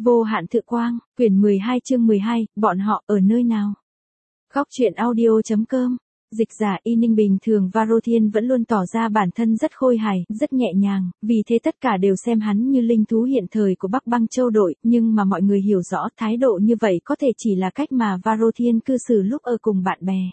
Vô hạn thực quang, quyển 12 chương 12, bọn họ ở nơi nào? Góc truyện audio.com. Dịch giả Y Ninh bình thường Varothiên vẫn luôn tỏ ra bản thân rất khôi hài, rất nhẹ nhàng, vì thế tất cả đều xem hắn như linh thú hiện thời của Bắc Băng Châu đội, nhưng mà mọi người hiểu rõ thái độ như vậy có thể chỉ là cách mà Varothiên cư xử lúc ở cùng bạn bè.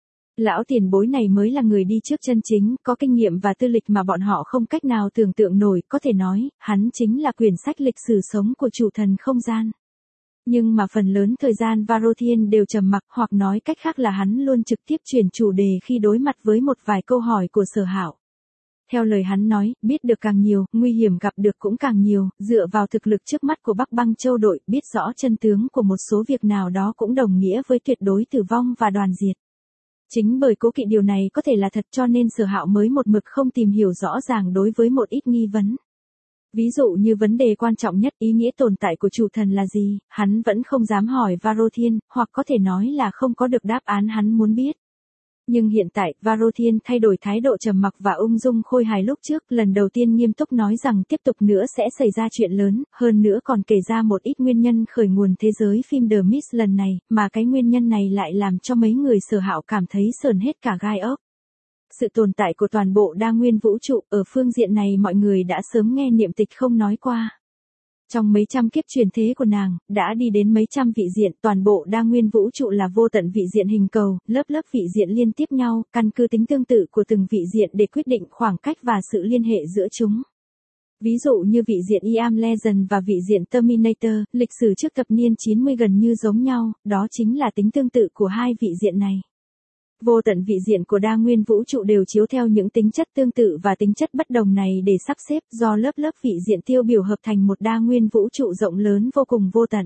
Lão tiền bối này mới là người đi trước chân chính, có kinh nghiệm và tư lịch mà bọn họ không cách nào tưởng tượng nổi, có thể nói, hắn chính là quyển sách lịch sử sống của chủ thần không gian. Nhưng mà phần lớn thời gian Varothiên đều trầm mặc, hoặc nói cách khác là hắn luôn trực tiếp chuyển chủ đề khi đối mặt với một vài câu hỏi của Sở Hạo. Theo lời hắn nói, biết được càng nhiều, nguy hiểm gặp được cũng càng nhiều, dựa vào thực lực trước mắt của Bắc Băng Châu đội, biết rõ chân tướng của một số việc nào đó cũng đồng nghĩa với tuyệt đối tử vong và đoàn diệt. Chính bởi cố kỵ điều này có thể là thật cho nên Sở Hạo mới một mực không tìm hiểu rõ ràng đối với một ít nghi vấn. Ví dụ như vấn đề quan trọng nhất, ý nghĩa tồn tại của chủ thần là gì, hắn vẫn không dám hỏi Varothiên, hoặc có thể nói là không có được đáp án hắn muốn biết. Nhưng hiện tại, Varothiên thay đổi thái độ trầm mặc và ung dung khôi hài lúc trước, lần đầu tiên nghiêm túc nói rằng tiếp tục nữa sẽ xảy ra chuyện lớn, hơn nữa còn kể ra một ít nguyên nhân khởi nguồn thế giới phim The Mist lần này, mà cái nguyên nhân này lại làm cho mấy người Sở Hạo cảm thấy sởn hết cả gai ốc. Sự tồn tại của toàn bộ đa nguyên vũ trụ, ở phương diện này mọi người đã sớm nghe niệm tịch không nói qua. Trong mấy trăm kiếp truyền thế của nàng, đã đi đến mấy trăm vị diện, toàn bộ đa nguyên vũ trụ là vô tận vị diện hình cầu, lớp lớp vị diện liên tiếp nhau, căn cứ tính tương tự của từng vị diện để quyết định khoảng cách và sự liên hệ giữa chúng. Ví dụ như vị diện I Am Legend và vị diện Terminator, lịch sử trước thập niên 90 gần như giống nhau, đó chính là tính tương tự của hai vị diện này. Vô tận vị diện của đa nguyên vũ trụ đều chiếu theo những tính chất tương tự và tính chất bất đồng này để sắp xếp, do lớp lớp vị diện tiêu biểu hợp thành một đa nguyên vũ trụ rộng lớn vô cùng vô tận.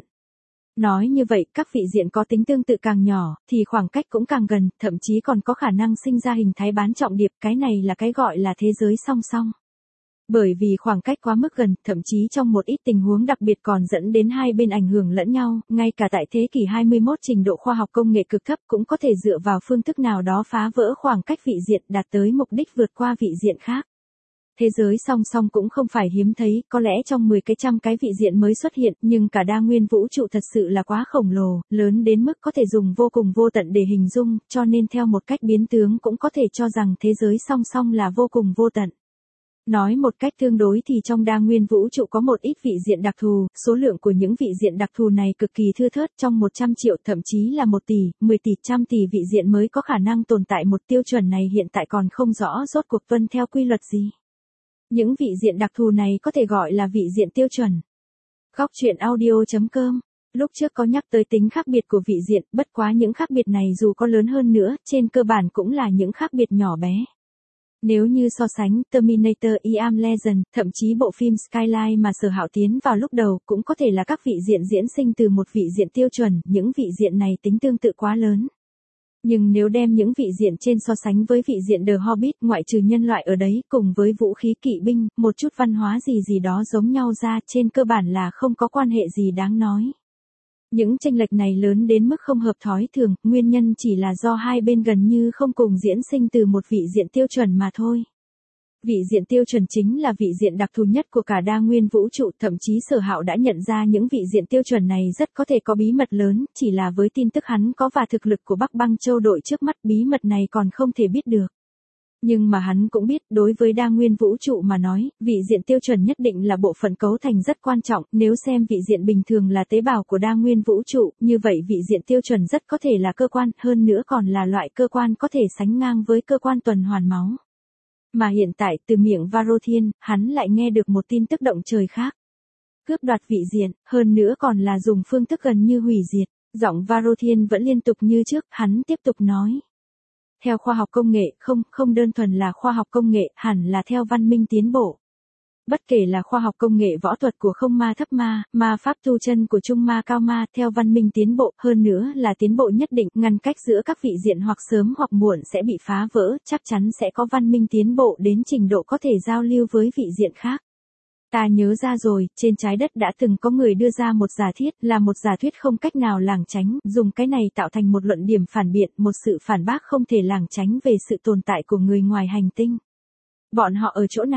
Nói như vậy, các vị diện có tính tương tự càng nhỏ, thì khoảng cách cũng càng gần, thậm chí còn có khả năng sinh ra hình thái bán trọng điệp, cái này là cái gọi là thế giới song song. Bởi vì khoảng cách quá mức gần, thậm chí trong một ít tình huống đặc biệt còn dẫn đến hai bên ảnh hưởng lẫn nhau, ngay cả tại thế kỷ 21 trình độ khoa học công nghệ cực thấp cũng có thể dựa vào phương thức nào đó phá vỡ khoảng cách vị diện đạt tới mục đích vượt qua vị diện khác. Thế giới song song cũng không phải hiếm thấy, có lẽ trong 10 cái trăm cái vị diện mới xuất hiện, nhưng cả đa nguyên vũ trụ thật sự là quá khổng lồ, lớn đến mức có thể dùng vô cùng vô tận để hình dung, cho nên theo một cách biến tướng cũng có thể cho rằng thế giới song song là vô cùng vô tận. Nói một cách tương đối thì trong đa nguyên vũ trụ có một ít vị diện đặc thù, số lượng của những vị diện đặc thù này cực kỳ thưa thớt, trong 100 triệu thậm chí là 1 tỷ, 10 tỷ, trăm tỷ vị diện mới có khả năng tồn tại một tiêu chuẩn này hiện tại còn không rõ rốt cuộc tuân theo quy luật gì. Những vị diện đặc thù này có thể gọi là vị diện tiêu chuẩn. Góc truyện audio.com. Lúc trước có nhắc tới tính khác biệt của vị diện, bất quá những khác biệt này dù có lớn hơn nữa, trên cơ bản cũng là những khác biệt nhỏ bé. Nếu như so sánh Terminator I Am Legend, thậm chí bộ phim Skyline mà Sở Hạo tiến vào lúc đầu cũng có thể là các vị diện diễn sinh từ một vị diện tiêu chuẩn, những vị diện này tính tương tự quá lớn. Nhưng nếu đem những vị diện trên so sánh với vị diện The Hobbit, ngoại trừ nhân loại ở đấy, cùng với vũ khí kỵ binh, một chút văn hóa gì đó giống nhau ra, trên cơ bản là không có quan hệ gì đáng nói. Những chênh lệch này lớn đến mức không hợp thói thường, nguyên nhân chỉ là do hai bên gần như không cùng diễn sinh từ một vị diện tiêu chuẩn mà thôi. Vị diện tiêu chuẩn chính là vị diện đặc thù nhất của cả đa nguyên vũ trụ, thậm chí Sở Hạo đã nhận ra những vị diện tiêu chuẩn này rất có thể có bí mật lớn, chỉ là với tin tức hắn có và thực lực của Bắc Băng Châu đội trước mắt bí mật này còn không thể biết được. Nhưng mà hắn cũng biết, đối với đa nguyên vũ trụ mà nói, vị diện tiêu chuẩn nhất định là bộ phận cấu thành rất quan trọng, nếu xem vị diện bình thường là tế bào của đa nguyên vũ trụ, như vậy vị diện tiêu chuẩn rất có thể là cơ quan, hơn nữa còn là loại cơ quan có thể sánh ngang với cơ quan tuần hoàn máu. Mà hiện tại, từ miệng Varothiên, hắn lại nghe được một tin tức động trời khác. Cướp đoạt vị diện, hơn nữa còn là dùng phương thức gần như hủy diệt. Giọng Varothiên vẫn liên tục như trước, hắn tiếp tục nói. Theo khoa học công nghệ, không đơn thuần là khoa học công nghệ, hẳn là theo văn minh tiến bộ. Bất kể là khoa học công nghệ võ thuật của không ma thấp ma, ma pháp tu chân của trung ma cao ma, theo văn minh tiến bộ, hơn nữa là tiến bộ nhất định, ngăn cách giữa các vị diện hoặc sớm hoặc muộn sẽ bị phá vỡ, chắc chắn sẽ có văn minh tiến bộ đến trình độ có thể giao lưu với vị diện khác. Ta nhớ ra rồi, trên trái đất đã từng có người đưa ra một giả thiết, là một giả thuyết không cách nào lảng tránh, dùng cái này tạo thành một luận điểm phản biện, một sự phản bác không thể lảng tránh về sự tồn tại của người ngoài hành tinh. Bọn họ ở chỗ nào?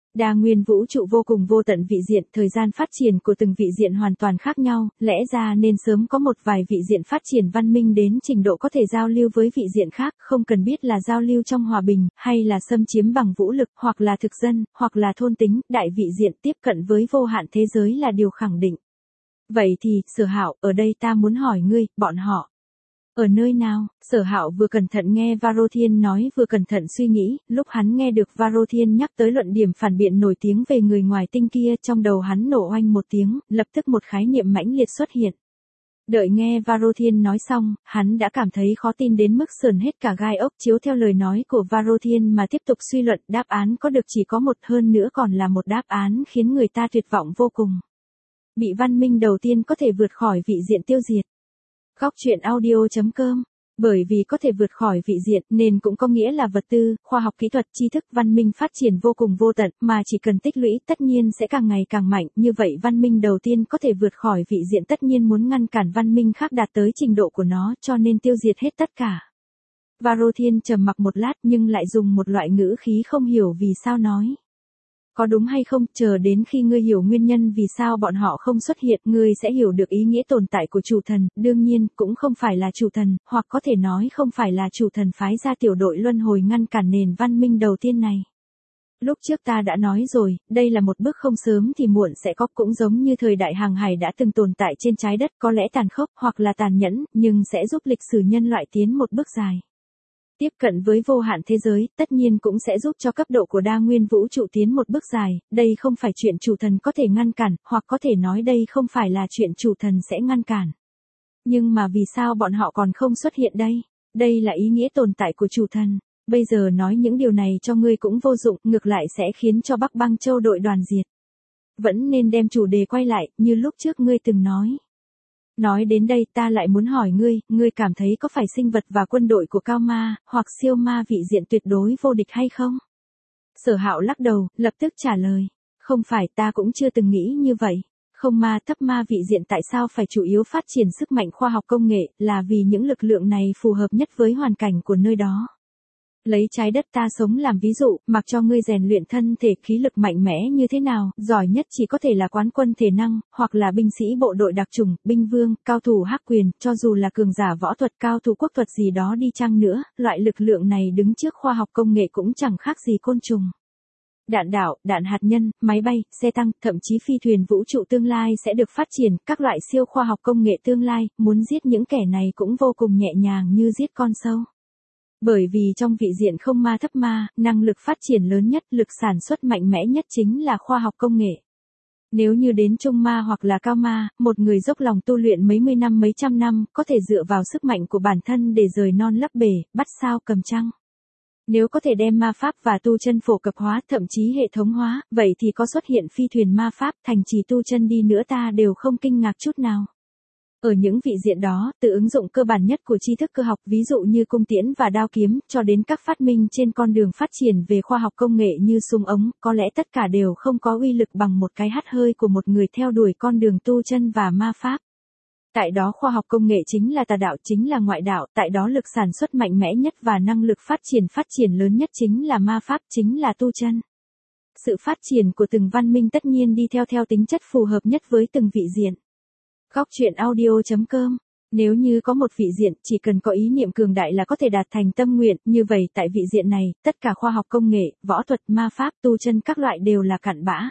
Đa nguyên vũ trụ vô cùng vô tận vị diện, thời gian phát triển của từng vị diện hoàn toàn khác nhau, lẽ ra nên sớm có một vài vị diện phát triển văn minh đến trình độ có thể giao lưu với vị diện khác, không cần biết là giao lưu trong hòa bình, hay là xâm chiếm bằng vũ lực, hoặc là thực dân, hoặc là thôn tính, đại vị diện tiếp cận với vô hạn thế giới là điều khẳng định. Vậy thì, Sở Hạo, ở đây ta muốn hỏi ngươi, bọn họ ở nơi nào? Sở Hạo vừa cẩn thận nghe Varothiên nói vừa cẩn thận suy nghĩ, lúc hắn nghe được Varothiên nhắc tới luận điểm phản biện nổi tiếng về người ngoài tinh kia, trong đầu hắn nổ oanh một tiếng, lập tức một khái niệm mãnh liệt xuất hiện. Đợi nghe Varothiên nói xong, hắn đã cảm thấy khó tin đến mức sởn hết cả gai ốc, chiếu theo lời nói của Varothiên mà tiếp tục suy luận, đáp án có được chỉ có một, hơn nữa còn là một đáp án khiến người ta tuyệt vọng vô cùng. Bị văn minh đầu tiên có thể vượt khỏi vị diện tiêu diệt. Góc truyện audio.com. Bởi vì có thể vượt khỏi vị diện nên cũng có nghĩa là vật tư, khoa học kỹ thuật, tri thức, văn minh phát triển vô cùng vô tận, mà chỉ cần tích lũy tất nhiên sẽ càng ngày càng mạnh, như vậy văn minh đầu tiên có thể vượt khỏi vị diện tất nhiên muốn ngăn cản văn minh khác đạt tới trình độ của nó, cho nên tiêu diệt hết tất cả. Varothiên trầm mặc một lát nhưng lại dùng một loại ngữ khí không hiểu vì sao nói. Có đúng hay không, chờ đến khi ngươi hiểu nguyên nhân vì sao bọn họ không xuất hiện, ngươi sẽ hiểu được ý nghĩa tồn tại của chủ thần, đương nhiên, cũng không phải là chủ thần, hoặc có thể nói không phải là chủ thần phái ra tiểu đội luân hồi ngăn cản nền văn minh đầu tiên này. Lúc trước ta đã nói rồi, đây là một bước không sớm thì muộn sẽ có, cũng giống như thời đại hàng hải đã từng tồn tại trên trái đất, có lẽ tàn khốc, hoặc là tàn nhẫn, nhưng sẽ giúp lịch sử nhân loại tiến một bước dài. Tiếp cận với vô hạn thế giới, tất nhiên cũng sẽ giúp cho cấp độ của đa nguyên vũ trụ tiến một bước dài, đây không phải chuyện chủ thần có thể ngăn cản, hoặc có thể nói đây không phải là chuyện chủ thần sẽ ngăn cản. Nhưng mà vì sao bọn họ còn không xuất hiện đây? Đây là ý nghĩa tồn tại của chủ thần. Bây giờ nói những điều này cho ngươi cũng vô dụng, ngược lại sẽ khiến cho Bắc Băng Châu đội đoàn diệt. Vẫn nên đem chủ đề quay lại, như lúc trước ngươi từng nói. Nói đến đây ta lại muốn hỏi ngươi cảm thấy có phải sinh vật và quân đội của cao ma, hoặc siêu ma vị diện tuyệt đối vô địch hay không? Sở Hạo lắc đầu, lập tức trả lời. Không phải, ta cũng chưa từng nghĩ như vậy. Không ma thấp ma vị diện tại sao phải chủ yếu phát triển sức mạnh khoa học công nghệ, là vì những lực lượng này phù hợp nhất với hoàn cảnh của nơi đó. Lấy trái đất ta sống làm ví dụ, mặc cho ngươi rèn luyện thân thể khí lực mạnh mẽ như thế nào, giỏi nhất chỉ có thể là quán quân thể năng, hoặc là binh sĩ bộ đội đặc chủng, binh vương, cao thủ hắc quyền, cho dù là cường giả võ thuật, cao thủ quốc thuật gì đó đi chăng nữa, loại lực lượng này đứng trước khoa học công nghệ cũng chẳng khác gì côn trùng. Đạn đạo, đạn hạt nhân, máy bay, xe tăng, thậm chí phi thuyền vũ trụ tương lai sẽ được phát triển, các loại siêu khoa học công nghệ tương lai, muốn giết những kẻ này cũng vô cùng nhẹ nhàng như giết con sâu. Bởi vì trong vị diện không ma thấp ma, năng lực phát triển lớn nhất, lực sản xuất mạnh mẽ nhất chính là khoa học công nghệ. Nếu như đến trung ma hoặc là cao ma, một người dốc lòng tu luyện mấy mươi năm mấy trăm năm, có thể dựa vào sức mạnh của bản thân để rời non lấp bể, bắt sao cầm trăng. Nếu có thể đem ma pháp và tu chân phổ cập hóa, thậm chí hệ thống hóa, vậy thì có xuất hiện phi thuyền ma pháp, thành trì tu chân đi nữa ta đều không kinh ngạc chút nào. Ở những vị diện đó, từ ứng dụng cơ bản nhất của tri thức cơ học, ví dụ như cung tiễn và đao kiếm, cho đến các phát minh trên con đường phát triển về khoa học công nghệ như súng ống, có lẽ tất cả đều không có uy lực bằng một cái hắt hơi của một người theo đuổi con đường tu chân và ma pháp. Tại đó khoa học công nghệ chính là tà đạo, chính là ngoại đạo, tại đó lực sản xuất mạnh mẽ nhất và năng lực phát triển lớn nhất chính là ma pháp, chính là tu chân. Sự phát triển của từng văn minh tất nhiên đi theo tính chất phù hợp nhất với từng vị diện. Góc truyện audio.com. Nếu như có một vị diện, chỉ cần có ý niệm cường đại là có thể đạt thành tâm nguyện, như vậy tại vị diện này, tất cả khoa học công nghệ, võ thuật, ma pháp, tu chân các loại đều là cặn bã.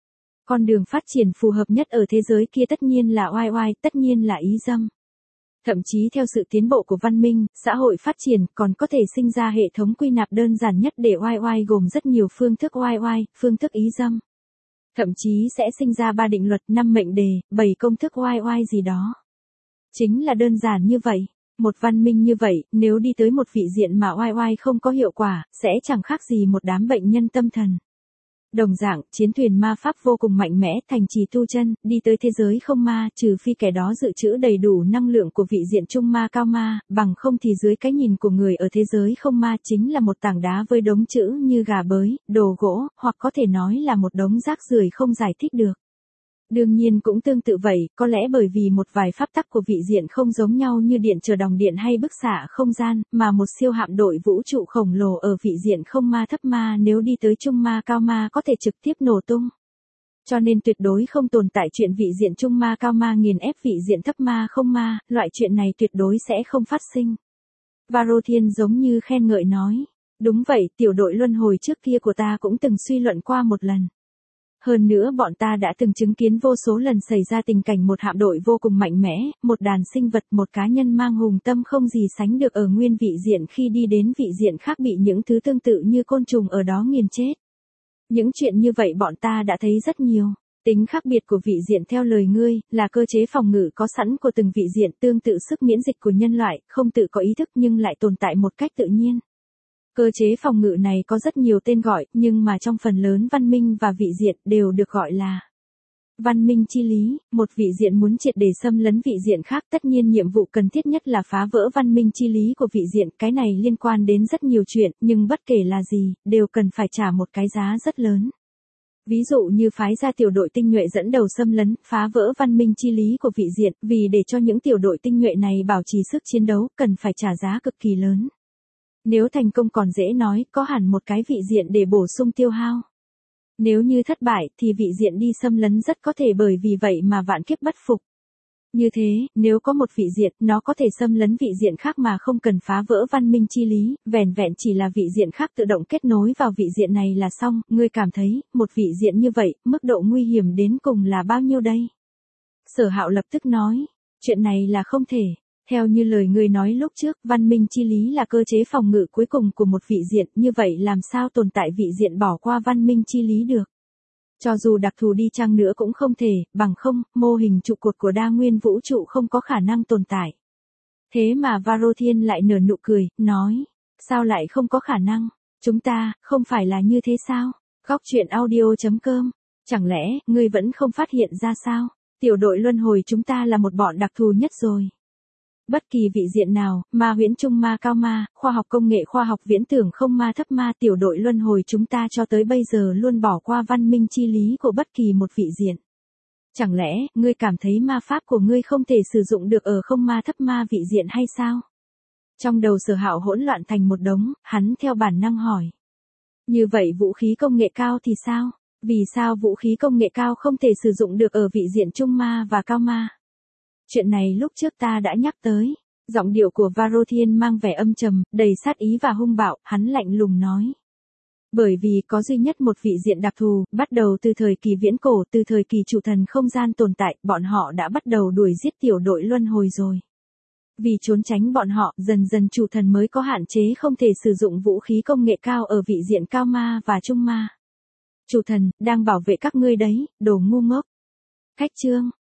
Con đường phát triển phù hợp nhất ở thế giới kia tất nhiên là oai oai, tất nhiên là ý dâm. Thậm chí theo sự tiến bộ của văn minh, xã hội phát triển còn có thể sinh ra hệ thống quy nạp đơn giản nhất để oai oai gồm rất nhiều phương thức oai oai, phương thức ý dâm. Thậm chí sẽ sinh ra 3 định luật, 5 mệnh đề, 7 công thức oai oai gì đó. Chính là đơn giản như vậy. Một văn minh như vậy, nếu đi tới một vị diện mà oai oai không có hiệu quả, sẽ chẳng khác gì một đám bệnh nhân tâm thần. Đồng dạng, chiến thuyền ma pháp vô cùng mạnh mẽ, thành trì tu chân, đi tới thế giới không ma, trừ phi kẻ đó dự trữ đầy đủ năng lượng của vị diện trung ma cao ma, bằng không thì dưới cái nhìn của người ở thế giới không ma chính là một tảng đá với đống chữ như gà bới, đồ gỗ, hoặc có thể nói là một đống rác rưởi không giải thích được. Đương nhiên cũng tương tự vậy, có lẽ bởi vì một vài pháp tắc của vị diện không giống nhau như điện chờ đồng điện hay bức xạ không gian, mà một siêu hạm đội vũ trụ khổng lồ ở vị diện không ma thấp ma nếu đi tới trung ma cao ma có thể trực tiếp nổ tung. Cho nên tuyệt đối không tồn tại chuyện vị diện trung ma cao ma nghiền ép vị diện thấp ma không ma, loại chuyện này tuyệt đối sẽ không phát sinh. Varothian giống như khen ngợi nói. Đúng vậy, tiểu đội luân hồi trước kia của ta cũng từng suy luận qua một lần. Hơn nữa bọn ta đã từng chứng kiến vô số lần xảy ra tình cảnh một hạm đội vô cùng mạnh mẽ, một đàn sinh vật, một cá nhân mang hùng tâm không gì sánh được ở nguyên vị diện khi đi đến vị diện khác bị những thứ tương tự như côn trùng ở đó nghiền chết. Những chuyện như vậy bọn ta đã thấy rất nhiều. Tính khác biệt của vị diện theo lời ngươi, là cơ chế phòng ngự có sẵn của từng vị diện tương tự sức miễn dịch của nhân loại, không tự có ý thức nhưng lại tồn tại một cách tự nhiên. Cơ chế phòng ngự này có rất nhiều tên gọi, nhưng mà trong phần lớn văn minh và vị diện đều được gọi là văn minh chi lý. Một vị diện muốn triệt để xâm lấn vị diện khác, tất nhiên nhiệm vụ cần thiết nhất là phá vỡ văn minh chi lý của vị diện. Cái này liên quan đến rất nhiều chuyện, nhưng bất kể là gì, đều cần phải trả một cái giá rất lớn. Ví dụ như phái ra tiểu đội tinh nhuệ dẫn đầu xâm lấn, phá vỡ văn minh chi lý của vị diện, vì để cho những tiểu đội tinh nhuệ này bảo trì sức chiến đấu, cần phải trả giá cực kỳ lớn. Nếu thành công còn dễ nói, có hẳn một cái vị diện để bổ sung tiêu hao. Nếu như thất bại, thì vị diện đi xâm lấn rất có thể bởi vì vậy mà vạn kiếp bất phục. Như thế, nếu có một vị diện, nó có thể xâm lấn vị diện khác mà không cần phá vỡ văn minh chi lý, vẻn vẹn chỉ là vị diện khác tự động kết nối vào vị diện này là xong. Ngươi cảm thấy, một vị diện như vậy, mức độ nguy hiểm đến cùng là bao nhiêu đây? Sở Hạo lập tức nói, chuyện này là không thể. Theo như lời ngươi nói lúc trước, văn minh chi lý là cơ chế phòng ngự cuối cùng của một vị diện, như vậy làm sao tồn tại vị diện bỏ qua văn minh chi lý được? Cho dù đặc thù đi chăng nữa cũng không thể, bằng không, mô hình trụ cột của đa nguyên vũ trụ không có khả năng tồn tại. Thế mà Varothian lại nở nụ cười, nói, sao lại không có khả năng? Chúng ta, không phải là như thế sao? Góc truyện audio.com, chẳng lẽ, ngươi vẫn không phát hiện ra sao? Tiểu đội luân hồi chúng ta là một bọn đặc thù nhất rồi. Bất kỳ vị diện nào, ma huyễn trung ma cao ma, khoa học công nghệ khoa học viễn tưởng không ma thấp ma, tiểu đội luân hồi chúng ta cho tới bây giờ luôn bỏ qua văn minh chi lý của bất kỳ một vị diện. Chẳng lẽ, ngươi cảm thấy ma pháp của ngươi không thể sử dụng được ở không ma thấp ma vị diện hay sao? Trong đầu Sở Hạo hỗn loạn thành một đống, hắn theo bản năng hỏi. Như vậy vũ khí công nghệ cao thì sao? Vì sao vũ khí công nghệ cao không thể sử dụng được ở vị diện trung ma và cao ma? Chuyện này lúc trước ta đã nhắc tới. Giọng điệu của Varothian mang vẻ âm trầm, đầy sát ý và hung bạo, hắn lạnh lùng nói. Bởi vì có duy nhất một vị diện đặc thù, bắt đầu từ thời kỳ viễn cổ, từ thời kỳ chủ thần không gian tồn tại, bọn họ đã bắt đầu đuổi giết tiểu đội luân hồi rồi. Vì trốn tránh bọn họ, dần dần chủ thần mới có hạn chế không thể sử dụng vũ khí công nghệ cao ở vị diện cao ma và trung ma. Chủ thần, đang bảo vệ các ngươi đấy, đồ ngu ngốc. Khách chương.